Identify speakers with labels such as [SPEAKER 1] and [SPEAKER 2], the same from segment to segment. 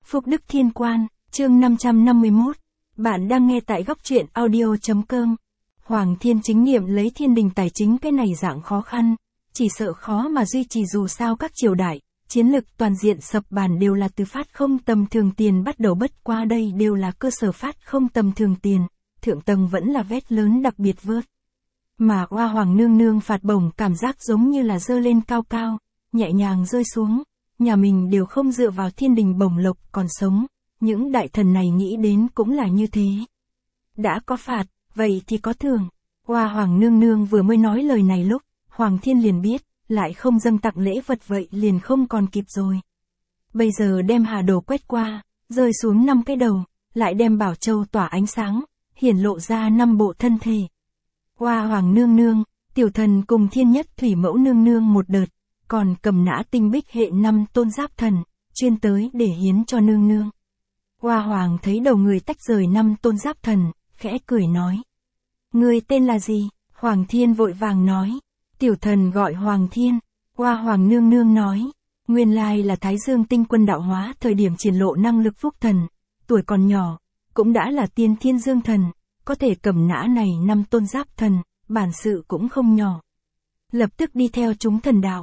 [SPEAKER 1] Phúc Đức Thiên Quan, chương 551. Bạn đang nghe tại góc truyện audio.com. Hoàng Thiên Chính Niệm lấy thiên đình tài chính cái này dạng khó khăn, chỉ sợ khó mà duy trì dù sao các triều đại, chiến lực toàn diện sập bàn đều là từ phát không tầm thường tiền bắt đầu, bất qua đây đều là cơ sở phát không tầm thường tiền, thượng tầng vẫn là vét lớn đặc biệt vớt. Mà Hoa Hoàng nương nương phạt bổng cảm giác giống như là dơ lên cao cao, nhẹ nhàng rơi xuống, nhà mình đều không dựa vào thiên đình bổng lộc còn sống, những đại thần này nghĩ đến cũng là như thế. Đã có phạt, vậy thì có thưởng. Hoa Hoàng nương nương vừa mới nói lời này lúc, Hoàng Thiên liền biết, lại không dâng tặng lễ vật vậy liền không còn kịp rồi. Bây giờ đem hà đồ quét qua, rơi xuống 5 cái đầu, lại đem bảo châu tỏa ánh sáng, hiển lộ ra 5 bộ thân thể. Hoa Hoàng nương nương, tiểu thần cùng thiên nhất thủy mẫu nương nương một đợt, còn cầm nã tinh bích hệ 5 tôn giáp thần, chuyên tới để hiến cho nương nương. Hoa Hoàng thấy đầu người tách rời 5 tôn giáp thần, khẽ cười nói. Người tên là gì? Hoàng Thiên vội vàng nói. Tiểu thần gọi Hoàng Thiên. Hoa Hoàng nương nương nói. Nguyên lai là Thái Dương tinh quân đạo hóa thời điểm triển lộ năng lực phúc thần, tuổi còn nhỏ, cũng đã là tiên thiên dương thần, có thể cầm nã này 5 tôn giáp thần, bản sự cũng không nhỏ. Lập tức đi theo chúng thần đạo.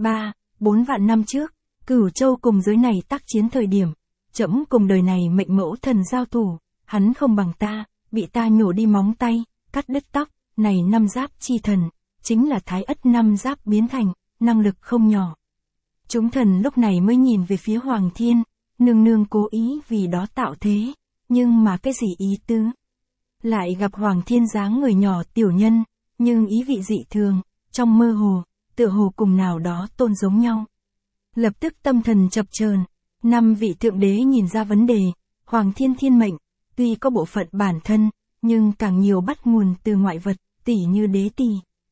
[SPEAKER 1] 3-4 vạn năm trước, Cửu Châu cùng giới này tác chiến thời điểm, trẫm cùng đời này mệnh mẫu thần giao thủ, hắn không bằng ta, bị ta nhổ đi móng tay, cắt đứt tóc, này 5 giáp chi thần, chính là Thái Ất 5 giáp biến thành, năng lực không nhỏ. Chúng thần lúc này mới nhìn về phía Hoàng Thiên, nương nương cố ý vì đó tạo thế, nhưng mà cái gì ý tứ? Lại gặp Hoàng Thiên dáng người nhỏ tiểu nhân, nhưng ý vị dị thường, trong mơ hồ, tựa hồ cùng nào đó tôn giống nhau. Lập tức tâm thần chập chờn, 5 vị thượng đế nhìn ra vấn đề, Hoàng Thiên thiên mệnh, tuy có bộ phận bản thân, nhưng càng nhiều bắt nguồn từ ngoại vật, tỉ như đế tỳ.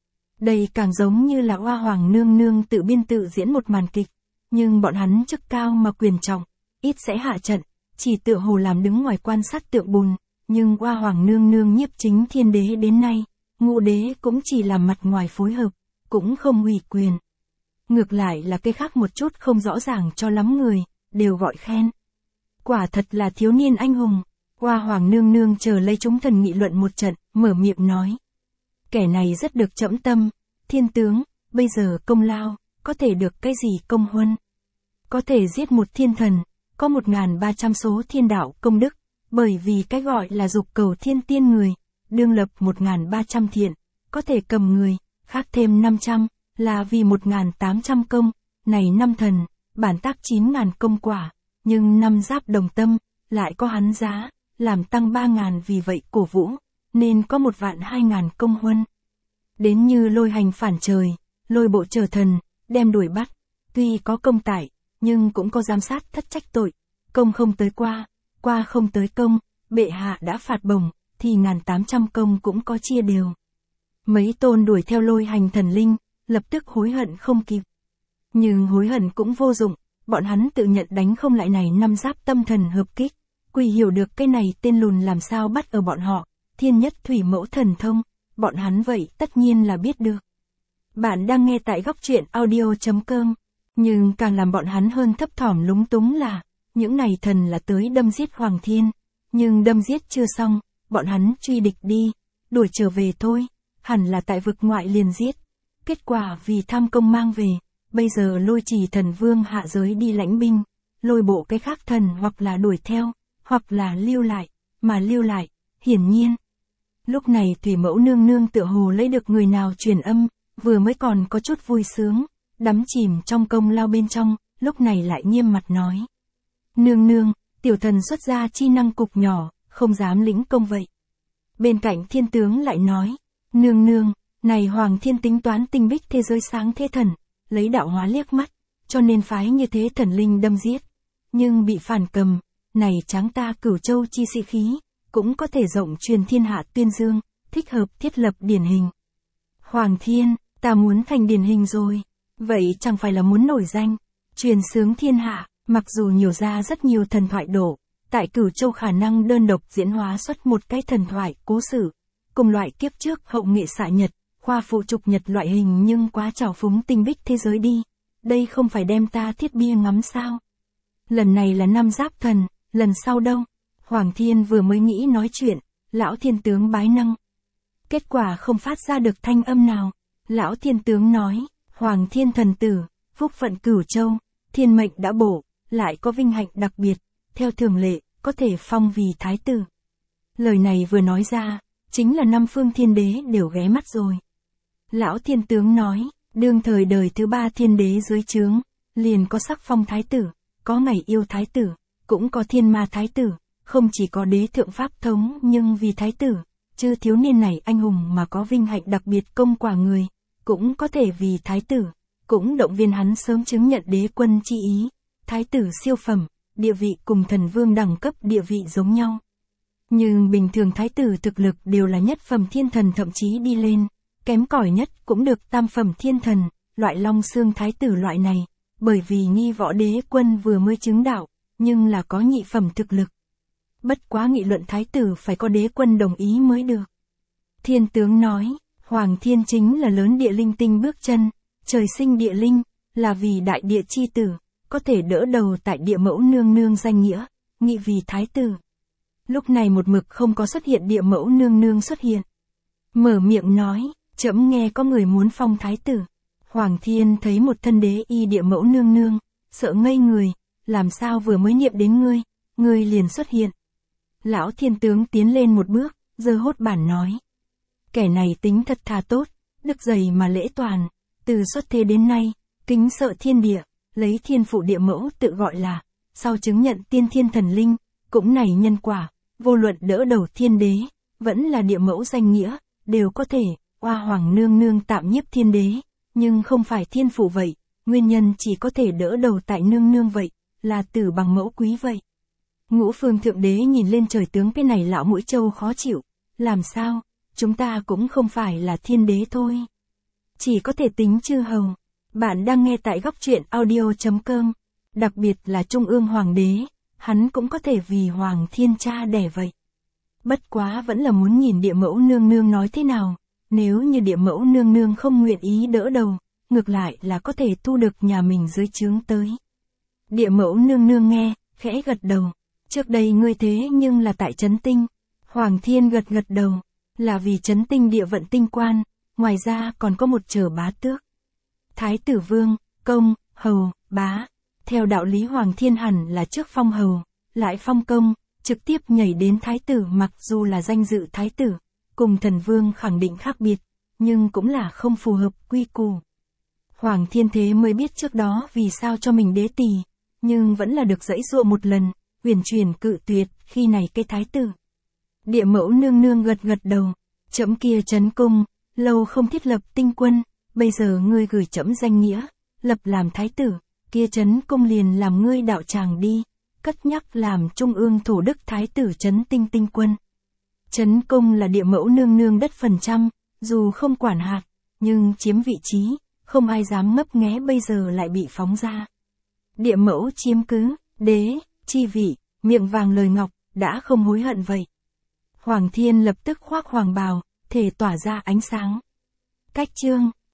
[SPEAKER 1] Đây càng giống như là Hoa Hoàng nương nương tự biên tự diễn một màn kịch, nhưng bọn hắn chức cao mà quyền trọng, ít sẽ hạ trận, chỉ tựa hồ làm đứng ngoài quan sát tượng bùn, nhưng Hoa Hoàng nương nương nhiếp chính thiên đế đến nay, ngũ đế cũng chỉ làm mặt ngoài phối hợp, cũng không ủy quyền. Ngược lại là cái khác một chút không rõ ràng cho lắm người, đều gọi khen. Quả thật là thiếu niên anh hùng. Hoa Hoàng nương nương chờ lấy chúng thần nghị luận một trận, mở miệng nói. Kẻ này rất được trẫm tâm, thiên tướng, bây giờ công lao, có thể được cái gì công huân? Có thể giết một thiên thần, có 1.300 số thiên đạo công đức, bởi vì cái gọi là dục cầu thiên tiên người, đương lập 1.300 thiện, có thể cầm người, khác thêm 500, là vì 1.800 công, này 5 thần, bản tác 9.000 công quả, nhưng 5 giáp đồng tâm, lại có hắn giá, làm tăng 3.000 vì vậy cổ vũ, nên có 1.200.000 công huân. Đến như lôi hành phản trời, lôi bộ trở thần, đem đuổi bắt, tuy có công tải, nhưng cũng có giám sát thất trách tội, công không tới qua, qua không tới công, bệ hạ đã phạt bổng, thì 1.800 công cũng có chia đều. Mấy tôn đuổi theo lôi hành thần linh, lập tức hối hận không kịp. Nhưng hối hận cũng vô dụng, bọn hắn tự nhận đánh không lại này 5 giáp tâm thần hợp kích. Quỳ hiểu được cái này tên lùn làm sao bắt ở bọn họ, thiên nhất thủy mẫu thần thông, bọn hắn vậy tất nhiên là biết được. Bạn đang nghe tại góc truyện audio.com, nhưng càng làm bọn hắn hơn thấp thỏm lúng túng là, những này thần là tới đâm giết Hoàng Thiên, nhưng đâm giết chưa xong, bọn hắn truy địch đi, đuổi trở về thôi, hẳn là tại vực ngoại liền giết. Kết quả vì tham công mang về, bây giờ lôi trì thần vương hạ giới đi lãnh binh, lôi bộ cái khác thần hoặc là đuổi theo, hoặc là lưu lại, mà lưu lại, hiển nhiên. Lúc này thủy mẫu nương nương tựa hồ lấy được người nào truyền âm, vừa mới còn có chút vui sướng, đắm chìm trong công lao bên trong, lúc này lại nghiêm mặt nói. Nương nương, tiểu thần xuất ra chi năng cục nhỏ, không dám lĩnh công vậy. Bên cạnh thiên tướng lại nói, nương nương, này Hoàng Thiên tính toán tinh bích thế giới sáng thế thần, lấy đạo hóa liếc mắt, cho nên phái như thế thần linh đâm giết, nhưng bị phản cầm. Này tráng ta Cửu Châu chi sĩ khí, cũng có thể rộng truyền thiên hạ tuyên dương, thích hợp thiết lập điển hình. Hoàng Thiên, ta muốn thành điển hình rồi, vậy chẳng phải là muốn nổi danh, truyền sướng thiên hạ, mặc dù nhiều ra rất nhiều thần thoại đổ, tại Cửu Châu khả năng đơn độc diễn hóa xuất một cái thần thoại cố sự, cùng loại kiếp trước hậu nghệ xạ nhật, khoa phụ trục nhật loại hình nhưng quá trào phúng tinh bích thế giới đi, đây không phải đem ta thiết bia ngắm sao. Lần này là năm Giáp Thần, lần sau đâu? Hoàng Thiên vừa mới nghĩ nói chuyện, lão thiên tướng bái nâng. Kết quả không phát ra được thanh âm nào. Lão thiên tướng nói, Hoàng Thiên thần tử, phúc phận Cửu Châu, thiên mệnh đã bổ, lại có vinh hạnh đặc biệt, theo thường lệ, có thể phong vì thái tử. Lời này vừa nói ra, chính là năm phương thiên đế đều ghé mắt rồi. Lão thiên tướng nói, đương thời đời thứ 3 thiên đế dưới trướng, liền có sắc phong thái tử, có ngày yêu thái tử, cũng có thiên ma thái tử, không chỉ có đế thượng pháp thống nhưng vì thái tử, chứ thiếu niên này anh hùng mà có vinh hạnh đặc biệt công quả người, cũng có thể vì thái tử, cũng động viên hắn sớm chứng nhận đế quân chi ý, thái tử siêu phẩm, địa vị cùng thần vương đẳng cấp địa vị giống nhau. Nhưng bình thường thái tử thực lực đều là nhất phẩm thiên thần thậm chí đi lên, kém cỏi nhất cũng được tam phẩm thiên thần, loại long xương thái tử loại này, bởi vì nghi võ đế quân vừa mới chứng đạo, nhưng là có nhị phẩm thực lực. Bất quá nghị luận thái tử phải có đế quân đồng ý mới được. Thiên tướng nói, Hoàng Thiên chính là lớn địa linh tinh bước chân, trời sinh địa linh, là vì đại địa chi tử, có thể đỡ đầu tại địa mẫu nương nương danh nghĩa, nghị vì thái tử. Lúc này một mực không có xuất hiện địa mẫu nương nương xuất hiện. Mở miệng nói, trẫm nghe có người muốn phong thái tử. Hoàng Thiên thấy một thân đế y địa mẫu nương nương, sợ ngây người, làm sao vừa mới niệm đến ngươi liền xuất hiện. Lão thiên tướng tiến lên một bước, giơ hốt bản nói. Kẻ này tính thật thà tốt, đức dày mà lễ toàn, từ xuất thế đến nay, kính sợ thiên địa, lấy thiên phụ địa mẫu tự gọi là, sau chứng nhận tiên thiên thần linh, cũng này nhân quả, vô luận đỡ đầu thiên đế, vẫn là địa mẫu danh nghĩa, đều có thể, oa hoàng nương nương tạm nhiếp thiên đế, nhưng không phải thiên phụ vậy, nguyên nhân chỉ có thể đỡ đầu tại nương nương vậy, là tử bằng mẫu quý vậy. Ngũ phương thượng đế nhìn lên trời tướng cái này lão mũi trâu khó chịu, làm sao, chúng ta cũng không phải là thiên đế thôi. Chỉ có thể tính chư hầu. Bạn đang nghe tại góc truyện audio.com, đặc biệt là Trung ương Hoàng đế, hắn cũng có thể vì Hoàng Thiên cha đẻ vậy. Bất quá vẫn là muốn nhìn địa mẫu nương nương nói thế nào, nếu như địa mẫu nương nương không nguyện ý đỡ đầu, ngược lại là có thể thu được nhà mình dưới trướng tới. Địa mẫu nương nương nghe, khẽ gật đầu, trước đây ngươi thế nhưng là tại Trấn Tinh. Hoàng Thiên gật đầu, là vì Trấn Tinh địa vận tinh quan, ngoài ra còn có một trở bá tước. Thái tử vương, công, hầu, bá. Theo đạo lý Hoàng Thiên hẳn là trước phong hầu, lại phong công, trực tiếp nhảy đến thái tử, mặc dù là danh dự thái tử, cùng thần vương khẳng định khác biệt, nhưng cũng là không phù hợp quy củ. Hoàng Thiên thế mới biết trước đó vì sao cho mình đế tỳ, nhưng vẫn là được giãy giụa một lần, huyền chuyển cự tuyệt khi này cái thái tử. Địa mẫu nương nương gật đầu, trẫm kia Trấn Cung, lâu không thiết lập tinh quân, bây giờ ngươi gửi trẫm danh nghĩa, lập làm thái tử, kia Trấn Cung liền làm ngươi đạo tràng đi, cất nhắc làm trung ương thổ đức thái tử Trấn Tinh tinh quân. Trấn Cung là địa mẫu nương nương đất phần trăm, dù không quản hạt, nhưng chiếm vị trí, không ai dám ngấp nghé bây giờ lại bị phóng ra. Địa mẫu chiếm cứ, đế, chi vị, miệng vàng lời ngọc, đã không hối hận vậy. Hoàng Thiên lập tức khoác hoàng bào, thể tỏa ra ánh sáng. Cách chương